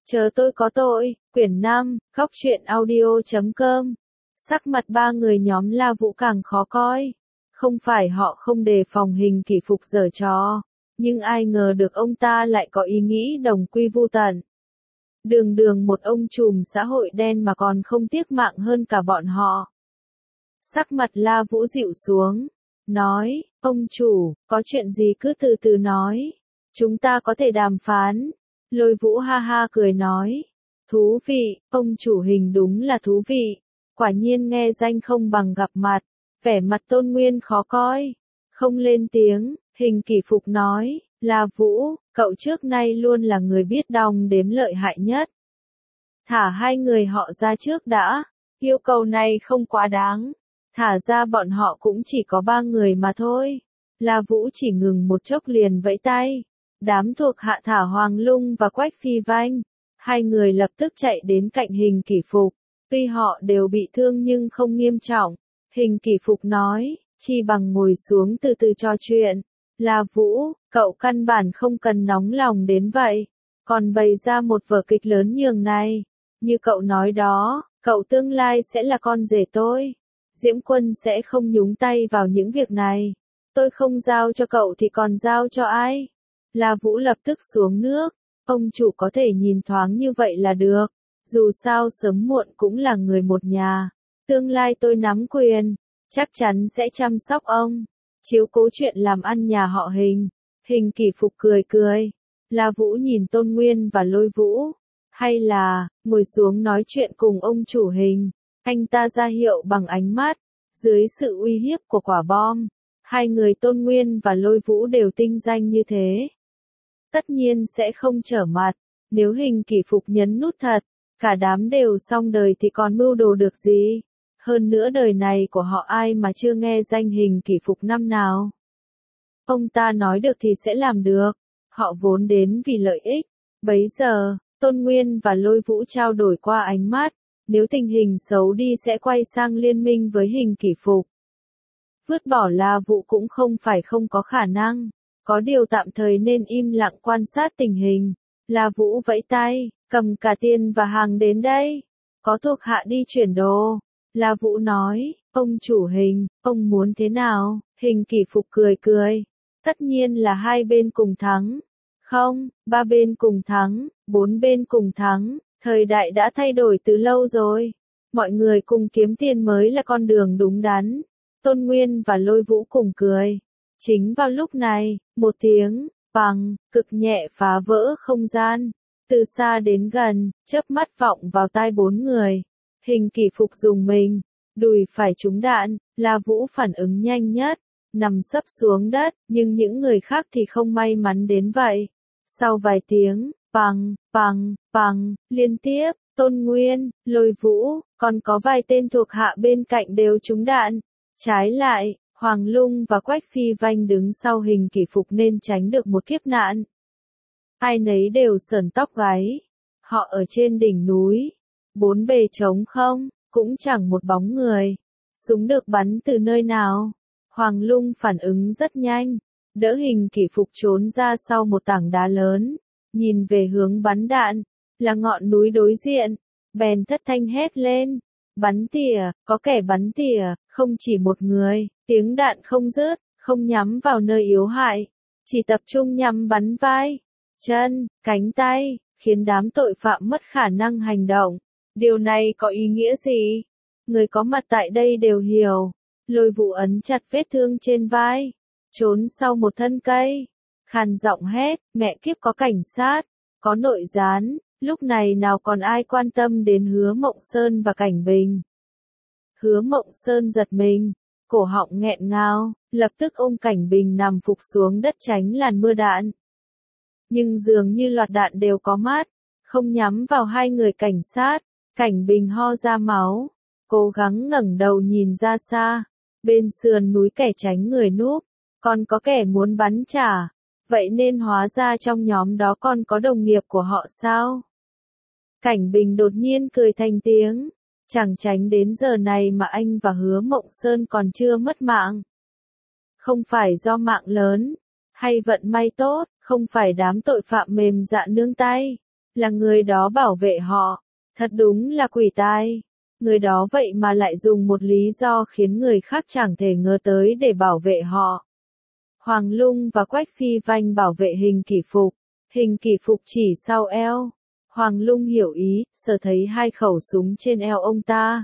Chờ tôi có tội, quyển 5, Góc truyện audio.com. Sắc mặt ba người nhóm La Vũ càng khó coi. Không phải họ không đề phòng Hình Kỷ Phục giở trò, nhưng ai ngờ được ông ta lại có ý nghĩ đồng quy vu tận. Đường đường một ông trùm xã hội đen mà còn không tiếc mạng hơn cả bọn họ. Sắc mặt La Vũ dịu xuống, nói, ông chủ, có chuyện gì cứ từ từ nói, chúng ta có thể đàm phán. Lôi Vũ ha ha cười nói, thú vị, ông chủ Hình đúng là thú vị, quả nhiên nghe danh không bằng gặp mặt, vẻ mặt Tôn Nguyên khó coi, không lên tiếng. Hình Kỷ Phục nói, La Vũ, cậu trước nay luôn là người biết đong đếm lợi hại nhất. Thả hai người họ ra trước đã, yêu cầu này không quá đáng, thả ra bọn họ cũng chỉ có 3 người mà thôi. La Vũ chỉ ngừng một chốc liền vẫy tay. Đám thuộc hạ thả Hoàng Lung và Quách Phi Vanh, hai người lập tức chạy đến cạnh Hình Kỷ Phục. Tuy họ đều bị thương nhưng không nghiêm trọng. Hình Kỷ Phục nói, chi bằng ngồi xuống từ từ trò chuyện. La Vũ, cậu căn bản không cần nóng lòng đến vậy, còn bày ra một vở kịch lớn nhường này. Như cậu nói đó, cậu tương lai sẽ là con rể tôi. Diễm Quân sẽ không nhúng tay vào những việc này. Tôi không giao cho cậu thì còn giao cho ai? La Vũ lập tức xuống nước, ông chủ có thể nhìn thoáng như vậy là được, dù sao sớm muộn cũng là người một nhà, tương lai tôi nắm quyền, chắc chắn sẽ chăm sóc ông, chiếu cố chuyện làm ăn nhà họ Hình. Hình Kỷ Phục cười cười, La Vũ nhìn Tôn Nguyên và Lôi Vũ, hay là, ngồi xuống nói chuyện cùng ông chủ Hình, anh ta ra hiệu bằng ánh mắt, dưới sự uy hiếp của quả bom, hai người Tôn Nguyên và Lôi Vũ đều tinh danh như thế. Tất nhiên sẽ không trở mặt, nếu Hình Kỷ Phục nhấn nút thật, cả đám đều xong đời thì còn mưu đồ được gì. Hơn nữa đời này của họ ai mà chưa nghe danh Hình Kỷ Phục năm nào. Ông ta nói được thì sẽ làm được, họ vốn đến vì lợi ích. Bấy giờ, Tôn Nguyên và Lôi Vũ trao đổi qua ánh mắt, nếu tình hình xấu đi sẽ quay sang liên minh với Hình Kỷ Phục. Vứt bỏ La Vũ cũng không phải không có khả năng. Có điều tạm thời nên im lặng quan sát tình hình. La Vũ vẫy tay, cầm cả tiền và hàng đến đây. Có thuộc hạ đi chuyển đồ. La Vũ nói, ông chủ Hình, ông muốn thế nào? Hình Kỷ Phục cười cười. Tất nhiên là hai bên cùng thắng. Không, 3 bên cùng thắng, 4 bên cùng thắng. Thời đại đã thay đổi từ lâu rồi. Mọi người cùng kiếm tiền mới là con đường đúng đắn. Tôn Nguyên và Lôi Vũ cùng cười. Chính vào lúc này, một tiếng, bằng, cực nhẹ phá vỡ không gian. Từ xa đến gần, chớp mắt vọng vào tai 4 người. Hình Kỷ Phục dùng mình, đùi phải trúng đạn, La Vũ phản ứng nhanh nhất, nằm sấp xuống đất, nhưng những người khác thì không may mắn đến vậy. Sau vài tiếng, bằng, liên tiếp, Tôn Nguyên, Lôi Vũ, còn có vài tên thuộc hạ bên cạnh đều trúng đạn. Trái lại, Hoàng Lung và Quách Phi Vanh đứng sau Hình Kỷ Phục nên tránh được một kiếp nạn. Ai nấy đều sởn tóc gáy. Họ ở trên đỉnh núi. 4 bề trống không, cũng chẳng một bóng người. Súng được bắn từ nơi nào? Hoàng Lung phản ứng rất nhanh. Đỡ Hình Kỷ Phục trốn ra sau một tảng đá lớn. Nhìn về hướng bắn đạn. Là ngọn núi đối diện. Bèn thất thanh hét lên. Bắn tỉa, có kẻ bắn tỉa, không chỉ một người, tiếng đạn không dứt, không nhắm vào nơi yếu hại, chỉ tập trung nhắm bắn vai, chân, cánh tay, khiến đám tội phạm mất khả năng hành động. Điều này có ý nghĩa gì? Người có mặt tại đây đều hiểu. Lôi Vũ ấn chặt vết thương trên vai, trốn sau một thân cây, khàn giọng hét, mẹ kiếp có cảnh sát, có nội gián. Lúc này nào còn ai quan tâm đến Hứa Mộng Sơn và Cảnh Bình. Hứa Mộng Sơn giật mình, cổ họng nghẹn ngào, lập tức ôm Cảnh Bình nằm phục xuống đất tránh làn mưa đạn. Nhưng dường như loạt đạn đều có mắt, không nhắm vào hai người cảnh sát. Cảnh Bình ho ra máu, cố gắng ngẩng đầu nhìn ra xa. Bên sườn núi kẻ tránh người núp, còn có kẻ muốn bắn trả. Vậy nên hóa ra trong nhóm đó còn có đồng nghiệp của họ sao? Cảnh Bình đột nhiên cười thành tiếng. Chẳng tránh đến giờ này mà anh và Hứa Mộng Sơn còn chưa mất mạng. Không phải do mạng lớn, hay vận may tốt, không phải đám tội phạm mềm dạ nương tay. là người đó bảo vệ họ. Thật đúng là quỷ tai. Người đó vậy mà lại dùng một lý do khiến người khác chẳng thể ngờ tới để bảo vệ họ. Hoàng Lung và Quách Phi Vanh bảo vệ Hình Kỷ Phục. Hình Kỷ Phục chỉ sau eo. Hoàng Lung hiểu ý, sờ thấy hai khẩu súng trên eo ông ta.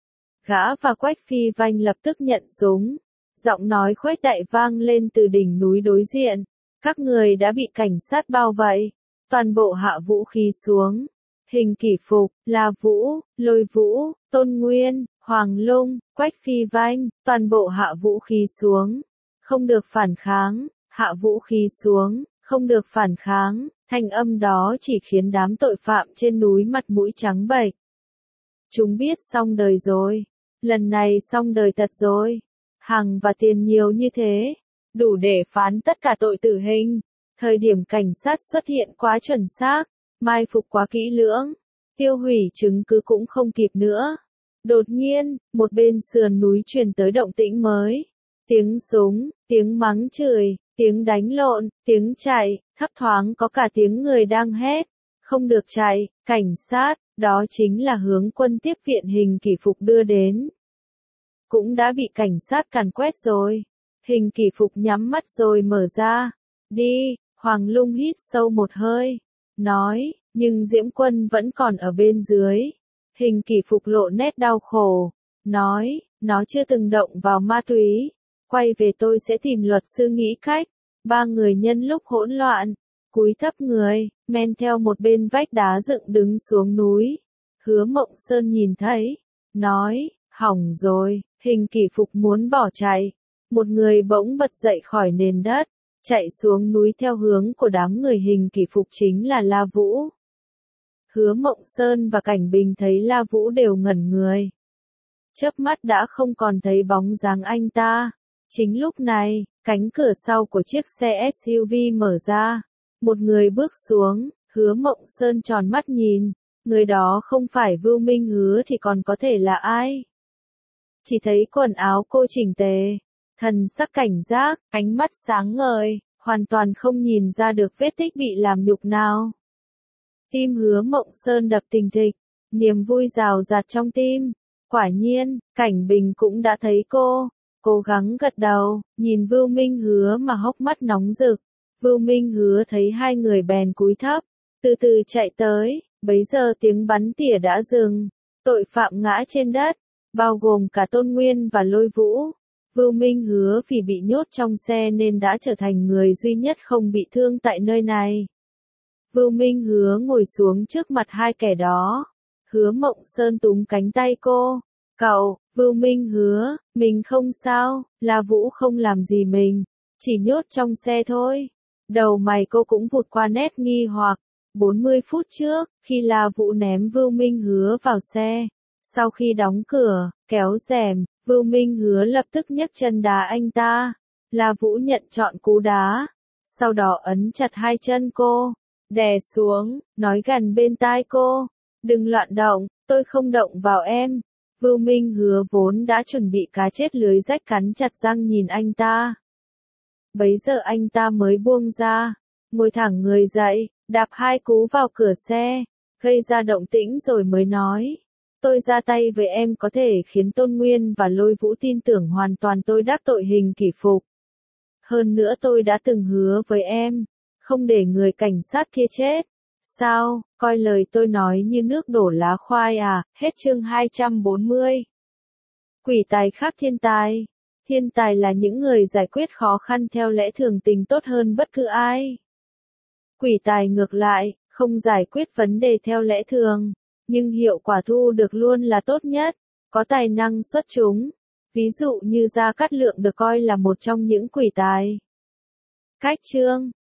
Gã và Quách Phi Vanh lập tức nhận súng. Giọng nói khuếch đại vang lên từ đỉnh núi đối diện. Các người đã bị cảnh sát bao vây. Toàn bộ hạ vũ khí xuống. Hình Kỷ Phục, La Vũ, Lôi Vũ, Tôn Nguyên, Hoàng Lung, Quách Phi Vanh, toàn bộ hạ vũ khí xuống. Không được phản kháng, hạ vũ khí xuống, không được phản kháng. Thanh âm đó chỉ khiến đám tội phạm trên núi mặt mũi trắng bệch. Chúng biết xong đời rồi. Lần này xong đời thật rồi. Hàng và tiền nhiều như thế, đủ để phán tất cả tội tử hình. Thời điểm cảnh sát xuất hiện quá chuẩn xác, mai phục quá kỹ lưỡng, tiêu hủy chứng cứ cũng không kịp nữa. Đột nhiên, một bên sườn núi truyền tới động tĩnh mới. Tiếng súng, tiếng mắng chửi, tiếng đánh lộn, tiếng chạy, thấp thoáng có cả tiếng người đang hét. Không được chạy, cảnh sát, đó chính là hướng quân tiếp viện Hình Kỷ Phục đưa đến. Cũng đã bị cảnh sát càn quét rồi. Hình Kỷ Phục nhắm mắt rồi mở ra. Đi, Hoàng Lung hít sâu một hơi. Nói, nhưng Diễm Quân vẫn còn ở bên dưới. Hình Kỷ Phục lộ nét đau khổ. Nói, nó chưa từng động vào ma túy. Quay về tôi sẽ tìm luật sư nghĩ cách. Ba người nhân lúc hỗn loạn, cúi thấp người, men theo một bên vách đá dựng đứng xuống núi. Hứa Mộng Sơn nhìn thấy. Nói, hỏng rồi. Hình Kỷ Phục muốn bỏ chạy. Một người bỗng bật dậy khỏi nền đất, chạy xuống núi theo hướng của đám người Hình Kỷ Phục chính là La Vũ. Hứa Mộng Sơn và Cảnh Bình thấy La Vũ đều ngẩn người. Chớp mắt đã không còn thấy bóng dáng anh ta. Chính lúc này, cánh cửa sau của chiếc xe SUV mở ra. Một người bước xuống, Hứa Mộng Sơn tròn mắt nhìn. Người đó không phải Vưu Minh Hứa thì còn có thể là ai? Chỉ thấy quần áo cô chỉnh tề, thần sắc cảnh giác, ánh mắt sáng ngời, hoàn toàn không nhìn ra được vết tích bị làm nhục nào. Tim Hứa Mộng Sơn đập thình thịch, niềm vui rào rạt trong tim. Quả nhiên, Cảnh Bình cũng đã thấy cô, cố gắng gật đầu, nhìn Vưu Minh Hứa mà hốc mắt nóng rực. Vưu Minh Hứa thấy hai người bèn cúi thấp, từ từ chạy tới, bấy giờ tiếng bắn tỉa đã dừng, tội phạm ngã trên đất, bao gồm cả Tôn Nguyên và Lôi Vũ. Vưu Minh Hứa vì bị nhốt trong xe nên đã trở thành người duy nhất không bị thương tại nơi này. Vưu Minh Hứa ngồi xuống trước mặt hai kẻ đó. Hứa Mộng Sơn túm cánh tay cô. Cậu, Vưu Minh Hứa, mình không sao, La Vũ không làm gì mình, chỉ nhốt trong xe thôi. Đầu mày cô cũng vụt qua nét nghi hoặc. 40 phút trước, khi La Vũ ném Vưu Minh Hứa vào xe, sau khi đóng cửa, kéo rèm, Vưu Minh Hứa lập tức nhấc chân đá anh ta. La Vũ nhận trọn cú đá, sau đó ấn chặt hai chân cô, đè xuống, nói gần bên tai cô, đừng loạn động, tôi không động vào em. Vưu Minh Hứa vốn đã chuẩn bị cá chết lưới rách cắn chặt răng nhìn anh ta. Bấy giờ anh ta mới buông ra, ngồi thẳng người dậy, đạp hai cú vào cửa xe, gây ra động tĩnh rồi mới nói. Tôi ra tay với em có thể khiến Tôn Nguyên và Lôi Vũ tin tưởng hoàn toàn tôi đắc tội Hình Kỷ Phục. Hơn nữa tôi đã từng hứa với em, không để người cảnh sát kia chết. Sao, coi lời tôi nói như nước đổ lá khoai à? Hết chương 240. Quỷ tài khác thiên tài. Thiên tài là những người giải quyết khó khăn theo lẽ thường tình tốt hơn bất cứ ai. Quỷ tài ngược lại, không giải quyết vấn đề theo lẽ thường, nhưng hiệu quả thu được luôn là tốt nhất, có tài năng xuất chúng. Ví dụ như Gia Cát Lượng được coi là một trong những quỷ tài. Cách chương